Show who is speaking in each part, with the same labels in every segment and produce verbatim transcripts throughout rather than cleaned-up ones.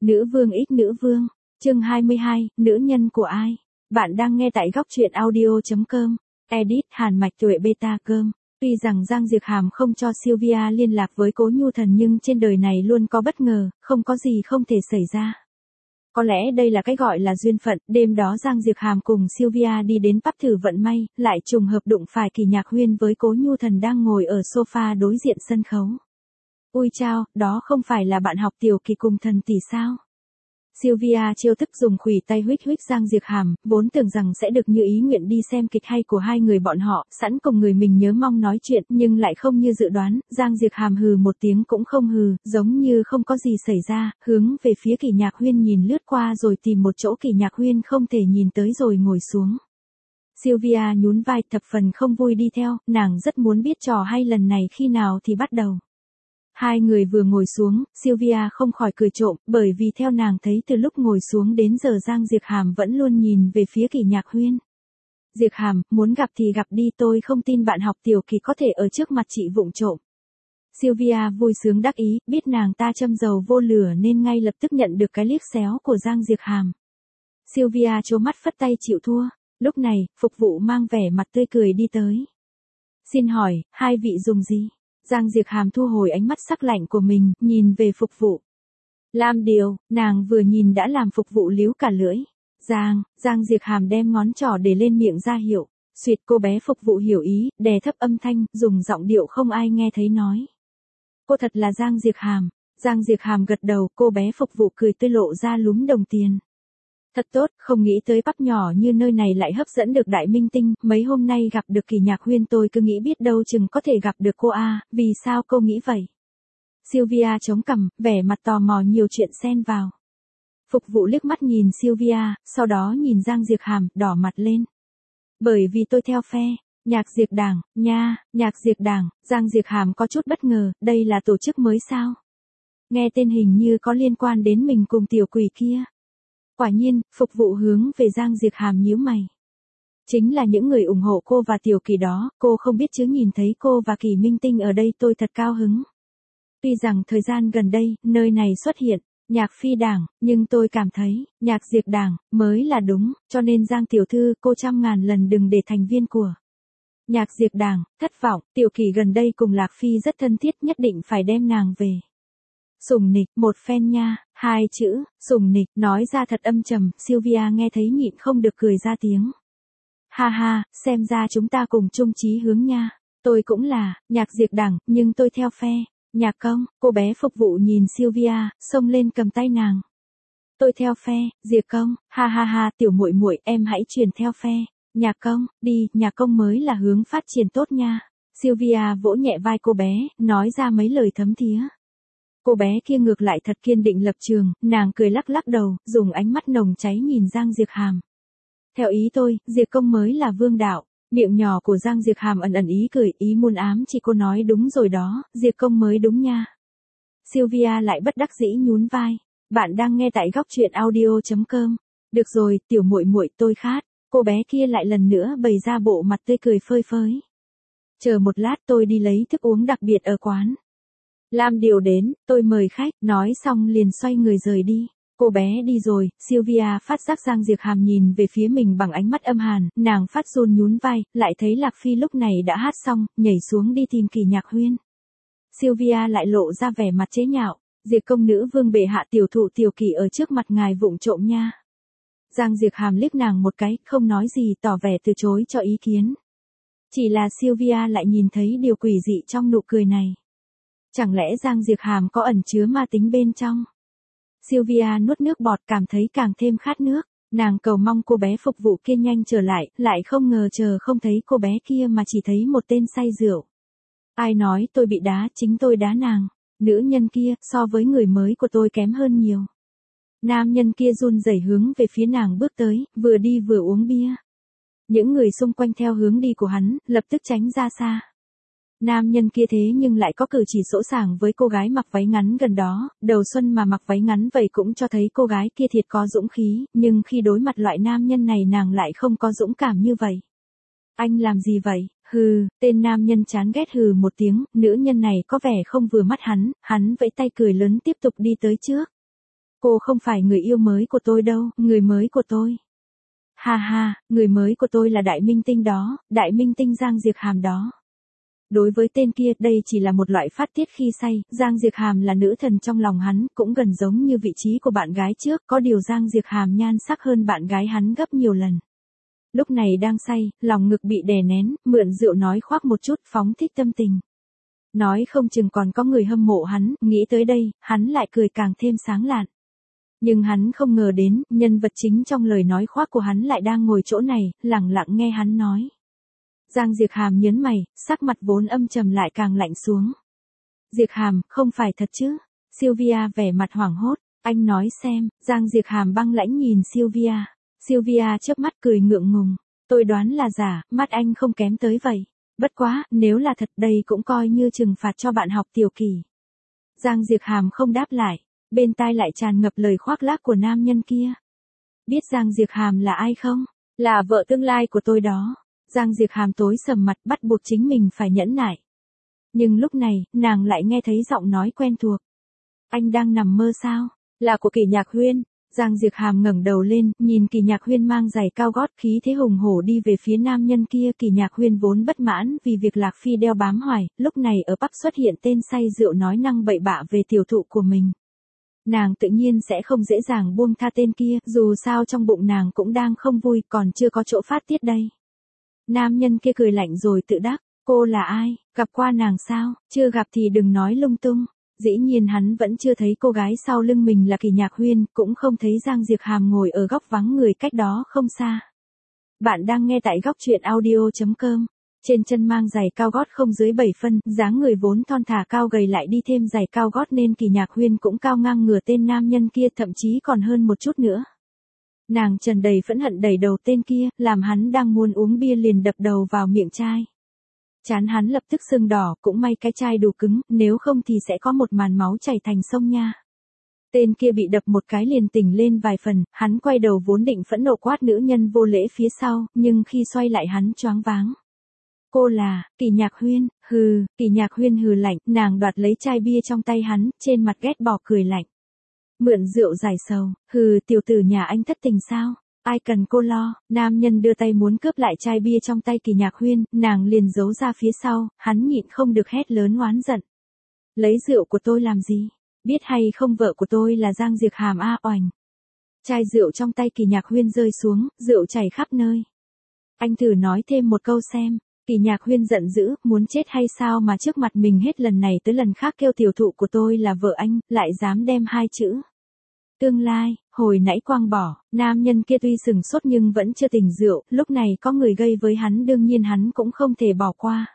Speaker 1: Nữ vương ít nữ vương, chương hai mươi hai, nữ nhân của ai? Bạn đang nghe tại góc truyện audio chấm com, edit Hàn Mạch Tuệ Beta Cơm. Tuy rằng Giang Diệp Hàm không cho Sylvia liên lạc với Cố Nhu Thần nhưng trên đời này luôn có bất ngờ, không có gì không thể xảy ra. Có lẽ đây là cái gọi là duyên phận, đêm đó Giang Diệp Hàm cùng Sylvia đi đến pub thử vận may, lại trùng hợp đụng phải Kỳ Nhạc Huyên với Cố Nhu Thần đang ngồi ở sofa đối diện sân khấu. Ui chao, đó không phải là bạn học Tiểu Kỳ cùng Thần tỷ sao? Sylvia chiêu thức dùng khuỷu tay huých huých Giang Diệp Hàm, vốn tưởng rằng sẽ được như ý nguyện đi xem kịch hay của hai người bọn họ, sẵn cùng người mình nhớ mong nói chuyện, nhưng lại không như dự đoán, Giang Diệp Hàm hừ một tiếng cũng không hừ, giống như không có gì xảy ra, hướng về phía Kỳ Nhạc Huyên nhìn lướt qua rồi tìm một chỗ Kỳ Nhạc Huyên không thể nhìn tới rồi ngồi xuống. Sylvia nhún vai thập phần không vui đi theo, nàng rất muốn biết trò hay lần này khi nào thì bắt đầu. Hai người vừa ngồi xuống, Sylvia không khỏi cười trộm, bởi vì theo nàng thấy từ lúc ngồi xuống đến giờ Giang Diệp Hàm vẫn luôn nhìn về phía Kỳ Nhạc Huyên. Diệp Hàm, muốn gặp thì gặp đi, tôi không tin bạn học Tiểu Kỳ có thể ở trước mặt chị vụng trộm. Sylvia vui sướng đắc ý, biết nàng ta châm dầu vô lửa nên ngay lập tức nhận được cái liếc xéo của Giang Diệp Hàm. Sylvia trố mắt phất tay chịu thua, lúc này, phục vụ mang vẻ mặt tươi cười đi tới. Xin hỏi, hai vị dùng gì? Giang Diệp Hàm thu hồi ánh mắt sắc lạnh của mình, nhìn về phục vụ. Lam Điều, nàng vừa nhìn đã làm phục vụ líu cả lưỡi. Giang, Giang Diệp Hàm đem ngón trỏ để lên miệng ra hiệu. Xuyệt cô bé phục vụ hiểu ý, đè thấp âm thanh, dùng giọng điệu không ai nghe thấy nói. Cô thật là Giang Diệp Hàm. Giang Diệp Hàm gật đầu, cô bé phục vụ cười tươi lộ ra lúm đồng tiền. Thật tốt, không nghĩ tới pub nhỏ như nơi này lại hấp dẫn được đại minh tinh, mấy hôm nay gặp được Kỳ Nhạc Huyên tôi cứ nghĩ biết đâu chừng có thể gặp được cô a, vì sao cô nghĩ vậy? Sylvia chống cằm, vẻ mặt tò mò nhiều chuyện xen vào. Phục vụ liếc mắt nhìn Sylvia, sau đó nhìn Giang Diệp Hàm, đỏ mặt lên. Bởi vì tôi theo phe, Nhạc Diệp Đảng, nha, Nhạc Diệp Đảng, Giang Diệp Hàm có chút bất ngờ, đây là tổ chức mới sao? Nghe tên hình như có liên quan đến mình cùng tiểu quỷ kia. Quả nhiên, phục vụ hướng về Giang Diệp Hàm nhíu mày. Chính là những người ủng hộ cô và Tiểu Kỳ đó, cô không biết chứ nhìn thấy cô và Kỳ Minh Tinh ở đây tôi thật cao hứng. Tuy rằng thời gian gần đây, nơi này xuất hiện, Nhạc Phi Đảng, nhưng tôi cảm thấy, Nhạc Diệp Đảng, mới là đúng, cho nên Giang Tiểu Thư cô trăm ngàn lần đừng để thành viên của Nhạc Diệp Đảng, thất vọng, Tiểu Kỳ gần đây cùng Lạc Phi rất thân thiết nhất định phải đem nàng về. Sùng nịch, một phen nha, hai chữ, sùng nịch, nói ra thật âm trầm, Sylvia nghe thấy nhịn không được cười ra tiếng. Ha ha, xem ra chúng ta cùng chung chí hướng nha, tôi cũng là, Nhạc Diệp Đảng, nhưng tôi theo phe, Nhạc Công, cô bé phục vụ nhìn Sylvia, xông lên cầm tay nàng. Tôi theo phe, Diệp Công, ha ha ha, tiểu muội muội, em hãy chuyển theo phe, Nhạc Công, đi, Nhạc Công mới là hướng phát triển tốt nha. Sylvia vỗ nhẹ vai cô bé, nói ra mấy lời thấm thía. Cô bé kia ngược lại thật kiên định lập trường, nàng cười lắc lắc đầu, dùng ánh mắt nồng cháy nhìn Giang Diệp Hàm. Theo ý tôi, Diệp Công mới là vương đạo, miệng nhỏ của Giang Diệp Hàm ẩn ẩn ý cười, ý muôn ám chỉ cô nói đúng rồi đó, Diệp Công mới đúng nha. Sylvia lại bất đắc dĩ nhún vai, bạn đang nghe tại góc truyện audio chấm com. Được rồi, tiểu muội muội tôi khát, cô bé kia lại lần nữa bày ra bộ mặt tươi cười phơi phới. Chờ một lát tôi đi lấy thức uống đặc biệt ở quán. Lam Điều đến, tôi mời khách, nói xong liền xoay người rời đi. Cô bé đi rồi, Sylvia phát giác Giang Diệp Hàm nhìn về phía mình bằng ánh mắt âm hàn, nàng phát run nhún vai, lại thấy Lạc Phi lúc này đã hát xong, nhảy xuống đi tìm Kỳ Nhạc Huyên. Sylvia lại lộ ra vẻ mặt chế nhạo, Diệp Công nữ vương bệ hạ tiểu thụ Tiểu Kỳ ở trước mặt ngài vụng trộm nha. Giang Diệp Hàm liếc nàng một cái, không nói gì tỏ vẻ từ chối cho ý kiến. Chỉ là Sylvia lại nhìn thấy điều quỷ dị trong nụ cười này. Chẳng lẽ Giang Diệp Hàm có ẩn chứa ma tính bên trong? Sylvia nuốt nước bọt cảm thấy càng thêm khát nước, nàng cầu mong cô bé phục vụ kia nhanh trở lại, lại không ngờ chờ không thấy cô bé kia mà chỉ thấy một tên say rượu. Ai nói tôi bị đá, chính tôi đá nàng, nữ nhân kia so với người mới của tôi kém hơn nhiều. Nam nhân kia run rẩy hướng về phía nàng bước tới, vừa đi vừa uống bia. Những người xung quanh theo hướng đi của hắn, lập tức tránh ra xa. Nam nhân kia thế nhưng lại có cử chỉ sỗ sàng với cô gái mặc váy ngắn gần đó, đầu xuân mà mặc váy ngắn vậy cũng cho thấy cô gái kia thiệt có dũng khí, nhưng khi đối mặt loại nam nhân này nàng lại không có dũng cảm như vậy. Anh làm gì vậy? Hừ, tên nam nhân chán ghét hừ một tiếng, nữ nhân này có vẻ không vừa mắt hắn, hắn vẫy tay cười lớn tiếp tục đi tới trước. Cô không phải người yêu mới của tôi đâu, người mới của tôi. Ha ha, người mới của tôi là đại minh tinh đó, đại minh tinh Giang Diệc Hàm đó. Đối với tên kia, đây chỉ là một loại phát tiết khi say, Giang Diệc Hàm là nữ thần trong lòng hắn, cũng gần giống như vị trí của bạn gái trước, có điều Giang Diệc Hàm nhan sắc hơn bạn gái hắn gấp nhiều lần. Lúc này đang say, lòng ngực bị đè nén, mượn rượu nói khoác một chút, phóng thích tâm tình. Nói không chừng còn có người hâm mộ hắn, nghĩ tới đây, hắn lại cười càng thêm sáng lạn. Nhưng hắn không ngờ đến, nhân vật chính trong lời nói khoác của hắn lại đang ngồi chỗ này, lẳng lặng nghe hắn nói. Giang Diệc Hàm nhớn mày, sắc mặt vốn âm trầm lại càng lạnh xuống. Diệc Hàm, không phải thật chứ? Sylvia vẻ mặt hoảng hốt, anh nói xem, Giang Diệc Hàm băng lãnh nhìn Sylvia. Sylvia chớp mắt cười ngượng ngùng, tôi đoán là giả, mắt anh không kém tới vậy. Bất quá, nếu là thật đây cũng coi như trừng phạt cho bạn học tiểu kỳ. Giang Diệc Hàm không đáp lại, bên tai lại tràn ngập lời khoác lác của nam nhân kia. Biết Giang Diệc Hàm là ai không? Là vợ tương lai của tôi đó. Giang Diệc Hàm tối sầm mặt bắt buộc chính mình phải nhẫn nại. Nhưng lúc này, nàng lại nghe thấy giọng nói quen thuộc. Anh đang nằm mơ sao? Là của Kỳ Nhạc Huyên. Giang Diệc Hàm ngẩng đầu lên, nhìn Kỳ Nhạc Huyên mang giày cao gót khí thế hùng hổ đi về phía nam nhân kia. Kỳ Nhạc Huyên vốn bất mãn vì việc Lạc Phi đeo bám hoài, lúc này ở Bắc xuất hiện tên say rượu nói năng bậy bạ về tiểu thụ của mình. Nàng tự nhiên sẽ không dễ dàng buông tha tên kia, dù sao trong bụng nàng cũng đang không vui, còn chưa có chỗ phát tiết đây. Nam nhân kia cười lạnh rồi tự đắc, cô là ai, gặp qua nàng sao, chưa gặp thì đừng nói lung tung. Dĩ nhiên hắn vẫn chưa thấy cô gái sau lưng mình là Kỳ Nhạc Huyên, cũng không thấy Giang Diệc Hàm ngồi ở góc vắng người cách đó không xa. Bạn đang nghe tại góc truyện audio chấm com. Trên chân mang giày cao gót không dưới bảy phân, dáng người vốn thon thả cao gầy lại đi thêm giày cao gót nên Kỳ Nhạc Huyên cũng cao ngang ngửa tên nam nhân kia, thậm chí còn hơn một chút nữa. Nàng tràn đầy phẫn hận đẩy đầu tên kia, làm hắn đang muốn uống bia liền đập đầu vào miệng chai. Chán hắn lập tức sưng đỏ, cũng may cái chai đủ cứng, nếu không thì sẽ có một màn máu chảy thành sông nha. Tên kia bị đập một cái liền tỉnh lên vài phần, hắn quay đầu vốn định phẫn nộ quát nữ nhân vô lễ phía sau, nhưng khi xoay lại hắn choáng váng. Cô là, Kỳ Nhạc Huyên, hừ, Kỳ Nhạc Huyên hừ lạnh, nàng đoạt lấy chai bia trong tay hắn, trên mặt ghét bỏ cười lạnh. Mượn rượu giải sầu, hừ, tiểu tử nhà anh thất tình sao? Ai cần cô lo, nam nhân đưa tay muốn cướp lại chai bia trong tay Kỳ Nhạc Huyên, nàng liền giấu ra phía sau, hắn nhịn không được hét lớn oán giận. Lấy rượu của tôi làm gì? Biết hay không vợ của tôi là Giang Diệc Hàm a oành. Chai rượu trong tay Kỳ Nhạc Huyên rơi xuống, rượu chảy khắp nơi. Anh thử nói thêm một câu xem. Kỳ Nhạc Huyên giận dữ, muốn chết hay sao mà trước mặt mình hết lần này tới lần khác kêu tiểu thụ của tôi là vợ anh, lại dám đem hai chữ. Tương lai, hồi nãy quang bỏ, nam nhân kia tuy sừng sốt nhưng vẫn chưa tỉnh rượu, lúc này có người gây với hắn đương nhiên hắn cũng không thể bỏ qua.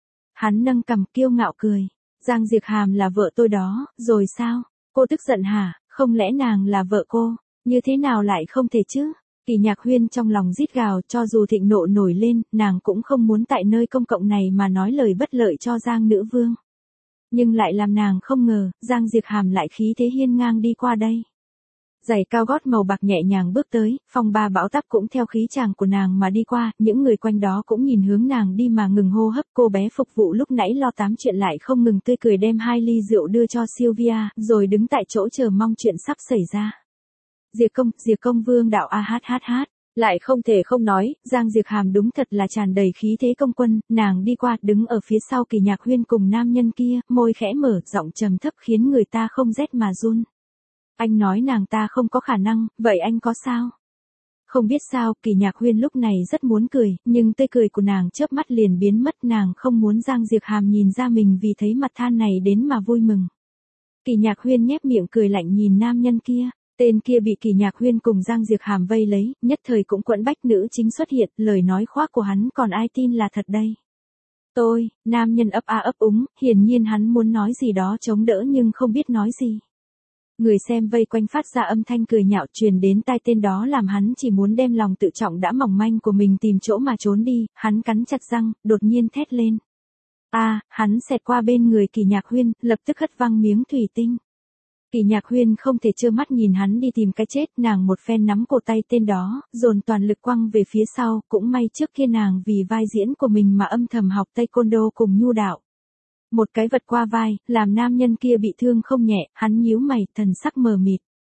Speaker 1: Hắn nâng cằm kiêu ngạo cười, Giang Diệc Hàm là vợ tôi đó, rồi sao? Cô tức giận hả, không lẽ nàng là vợ cô, như thế nào lại không thể chứ? Kỳ Nhạc Huyên trong lòng rít gào, cho dù thịnh nộ nổi lên, nàng cũng không muốn tại nơi công cộng này mà nói lời bất lợi cho Giang nữ vương. Nhưng lại làm nàng không ngờ, Giang Diệc Hàm lại khí thế hiên ngang đi qua đây. Giày cao gót màu bạc nhẹ nhàng bước tới, phong ba bão táp cũng theo khí chàng của nàng mà đi qua, những người quanh đó cũng nhìn hướng nàng đi mà ngừng hô hấp. Cô bé phục vụ lúc nãy lo tám chuyện lại không ngừng tươi cười đem hai ly rượu đưa cho Sylvia, rồi đứng tại chỗ chờ mong chuyện sắp xảy ra. Diệc công, Diệc công vương đạo a hát hát hát, lại không thể không nói, Giang Diệc Hàm đúng thật là tràn đầy khí thế công quân, nàng đi qua, đứng ở phía sau Kỳ Nhạc Huyên cùng nam nhân kia, môi khẽ mở, giọng trầm thấp khiến người ta không rét mà run. Anh nói nàng ta không có khả năng, vậy anh có sao? Không biết sao, Kỳ Nhạc Huyên lúc này rất muốn cười, nhưng tươi cười của nàng chớp mắt liền biến mất, nàng không muốn Giang Diệc Hàm nhìn ra mình vì thấy mặt than này đến mà vui mừng. Kỳ Nhạc Huyên nhếch miệng cười lạnh nhìn nam nhân kia. Tên kia bị Kỳ Nhạc Huyên cùng Giang Diệc Hàm vây lấy, nhất thời cũng quẫn bách nữ chính xuất hiện, lời nói khoác của hắn còn ai tin là thật đây. Tôi, nam nhân ấp a ấp úng, hiển nhiên hắn muốn nói gì đó chống đỡ nhưng không biết nói gì. Người xem vây quanh phát ra âm thanh cười nhạo truyền đến tai tên đó làm hắn chỉ muốn đem lòng tự trọng đã mỏng manh của mình tìm chỗ mà trốn đi, hắn cắn chặt răng, đột nhiên thét lên. A, à, hắn xẹt qua bên người Kỳ Nhạc Huyên, lập tức hất văng miếng thủy tinh. Kỳ Nhạc Huyên không thể trơ mắt nhìn hắn đi tìm cái chết, nàng một phen nắm cổ tay tên đó, dồn toàn lực quăng về phía sau, cũng may trước kia nàng vì vai diễn của mình mà âm thầm học taekwondo cùng nhu đạo. Một cái vật qua vai, làm nam nhân kia bị thương không nhẹ, hắn nhíu mày, thần sắc mờ mịt.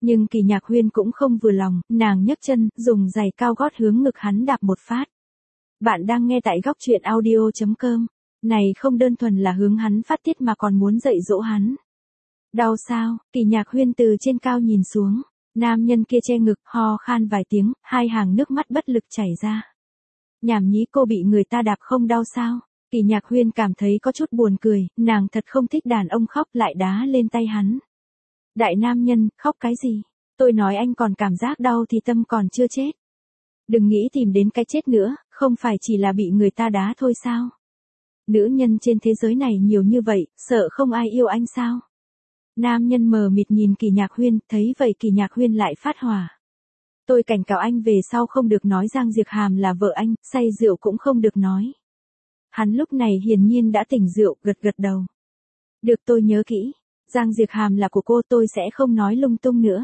Speaker 1: Nhưng Kỳ Nhạc Huyên cũng không vừa lòng, nàng nhấc chân, dùng giày cao gót hướng ngực hắn đạp một phát. Bạn đang nghe tại góc truyện audio.com. Này không đơn thuần là hướng hắn phát tiết mà còn muốn dạy dỗ hắn. Đau sao? Kỳ Nhạc Huyên từ trên cao nhìn xuống. Nam nhân kia che ngực, ho khan vài tiếng, hai hàng nước mắt bất lực chảy ra. Nhảm nhí, cô bị người ta đạp không đau sao? Kỳ Nhạc Huyên cảm thấy có chút buồn cười, nàng thật không thích đàn ông khóc, lại đá lên tay hắn. Đại nam nhân, khóc cái gì? Tôi nói anh còn cảm giác đau thì tâm còn chưa chết. Đừng nghĩ tìm đến cái chết nữa, không phải chỉ là bị người ta đá thôi sao? Nữ nhân trên thế giới này nhiều như vậy, sợ không ai yêu anh sao? Nam nhân mờ mịt nhìn Kỳ Nhạc Huyên, thấy vậy Kỳ Nhạc Huyên lại phát hỏa. Tôi cảnh cáo anh về sau không được nói Giang Diệc Hàm là vợ anh, say rượu cũng không được nói. Hắn lúc này hiển nhiên đã tỉnh rượu, gật gật đầu. Được, tôi nhớ kỹ. Giang Diệc Hàm là của cô, tôi sẽ không nói lung tung nữa.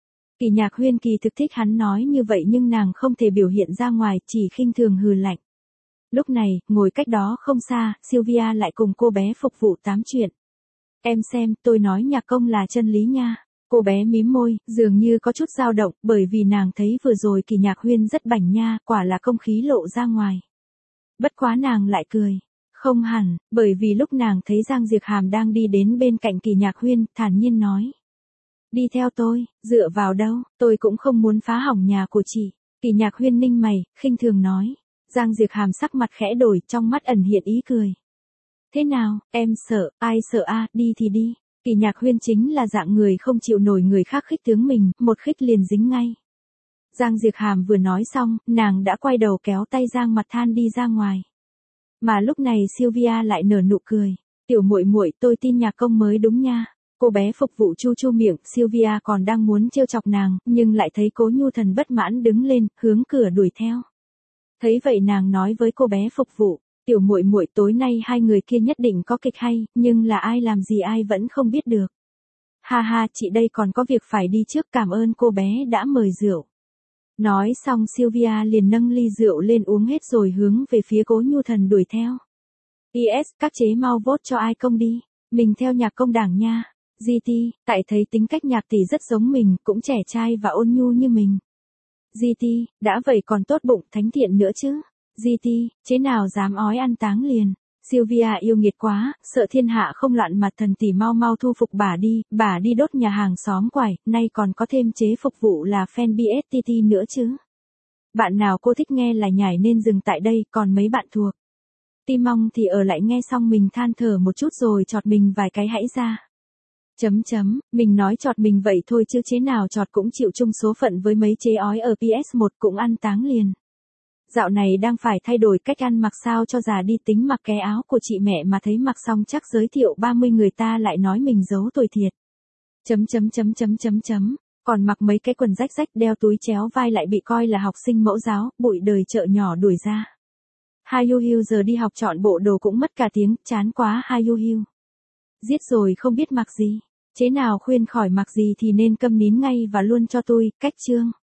Speaker 1: Kỳ Nhạc Huyên kỳ thực thích hắn nói như vậy nhưng nàng không thể biểu hiện ra ngoài, chỉ khinh thường hừ lạnh. Lúc này, ngồi cách đó không xa, Sylvia lại cùng cô bé phục vụ tám chuyện. Em xem, tôi nói nhạc công là chân lý nha. Cô bé mím môi, dường như có chút dao động, bởi vì nàng thấy vừa rồi Kỳ Nhạc Huyên rất bảnh nha, quả là công khí lộ ra ngoài. Bất quá nàng lại cười. Không hẳn, bởi vì lúc nàng thấy Giang Diệc Hàm đang đi đến bên cạnh Kỳ Nhạc Huyên, thản nhiên nói. Đi theo tôi, dựa vào đâu, tôi cũng không muốn phá hỏng nhà của chị. Kỳ Nhạc Huyên ninh mày, khinh thường nói. Giang Diệc Hàm sắc mặt khẽ đổi, trong mắt ẩn hiện ý cười. Thế nào, em sợ, ai sợ a, à, đi thì đi. Kỳ Nhạc Huyên chính là dạng người không chịu nổi người khác khích tướng mình, một khích liền dính ngay. Giang Diệc Hàm vừa nói xong, nàng đã quay đầu kéo tay Giang Mặt Than đi ra ngoài. Mà lúc này Sylvia lại nở nụ cười. Tiểu muội muội, tôi tin nhạc công mới đúng nha. Cô bé phục vụ chu chu miệng, Sylvia còn đang muốn trêu chọc nàng, nhưng lại thấy Cố Nhu Thần bất mãn đứng lên, hướng cửa đuổi theo. Thấy vậy nàng nói với cô bé phục vụ, tiểu muội muội, tối nay hai người kia nhất định có kịch hay, nhưng là ai làm gì ai vẫn không biết được. Ha ha, chị đây còn có việc phải đi trước, cảm ơn cô bé đã mời rượu. Nói xong Sylvia liền nâng ly rượu lên uống hết rồi hướng về phía Cố Nhu Thần đuổi theo. pê ét, các chế mau vote cho ai công đi, mình theo nhạc công đảng nha. giê tê, tại thấy tính cách nhạc tỷ rất giống mình, cũng trẻ trai và ôn nhu như mình. giê tê, đã vậy còn tốt bụng, thánh thiện nữa chứ. giê tê, chế nào dám ói ăn táng liền. Sylvia yêu nghiệt quá, sợ thiên hạ không loạn mà thần tỷ mau mau thu phục bà đi, bà đi đốt nhà hàng xóm quải, nay còn có thêm chế phục vụ là fan bê ét tê tê nữa chứ. Bạn nào cô thích nghe là nhảy nên dừng tại đây, còn mấy bạn thuộc Tim mong thì ở lại nghe xong mình than thở một chút rồi chọt mình vài cái hãy ra. Chấm chấm, mình nói chọt mình vậy thôi chứ chế nào chọt cũng chịu chung số phận với mấy chế ói ở pê ét một cũng ăn táng liền. Dạo này đang phải thay đổi cách ăn mặc sao cho già đi, tính mặc cái áo của chị mẹ mà thấy mặc xong chắc giới thiệu ba mươi người ta lại nói mình giấu tuổi thiệt. Chấm chấm chấm chấm chấm chấm, còn mặc mấy cái quần rách rách đeo túi chéo vai lại bị coi là học sinh mẫu giáo, bụi đời chợ nhỏ đuổi ra. Ha Yu Hiu giờ đi học chọn bộ đồ cũng mất cả tiếng, chán quá Ha Yu Hiu. Giết rồi không biết mặc gì, chế nào khuyên khỏi mặc gì thì nên câm nín ngay và luôn cho tôi, cách chương.